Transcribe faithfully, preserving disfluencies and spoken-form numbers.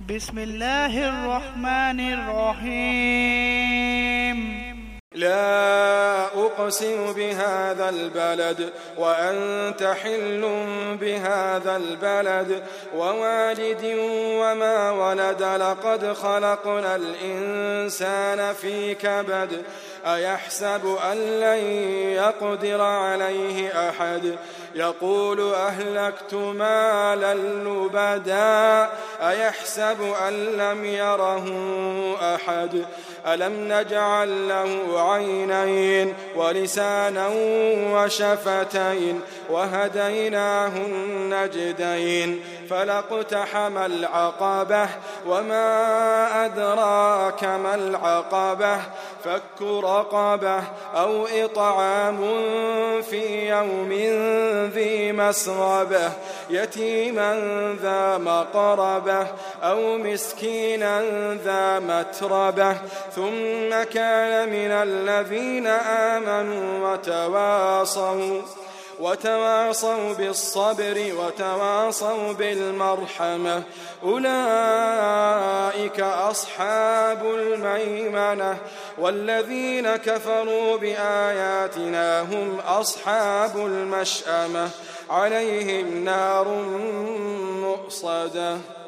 بسم الله الرحمن الرحيم. لا أقسم بهذا البلد وأنت حل بهذا البلد ووالد وما ولد لقد خلقنا الإنسان في كبد أيحسب أن لن يقدر عليه أحد يقول أهلكت مالا لبدا أيحسب أن لم يره أحد ألم نجعل له عينين ولسانا وشفتين وهديناه النجدين فلاقتحم العقبة وما أدراك ما العقبة فك رقبة أو إطعام في يوم ذي مسغبة يتيما ذا مقربة أو مسكينا ذا متربة ثم كان من الذين آمنوا وتواصوا وتواصوا بالصبر وتواصوا بالمرحمة أولئك أصحاب الميمنة والذين كفروا بآياتنا هم أصحاب المشأمة عليهم نار مؤصدة.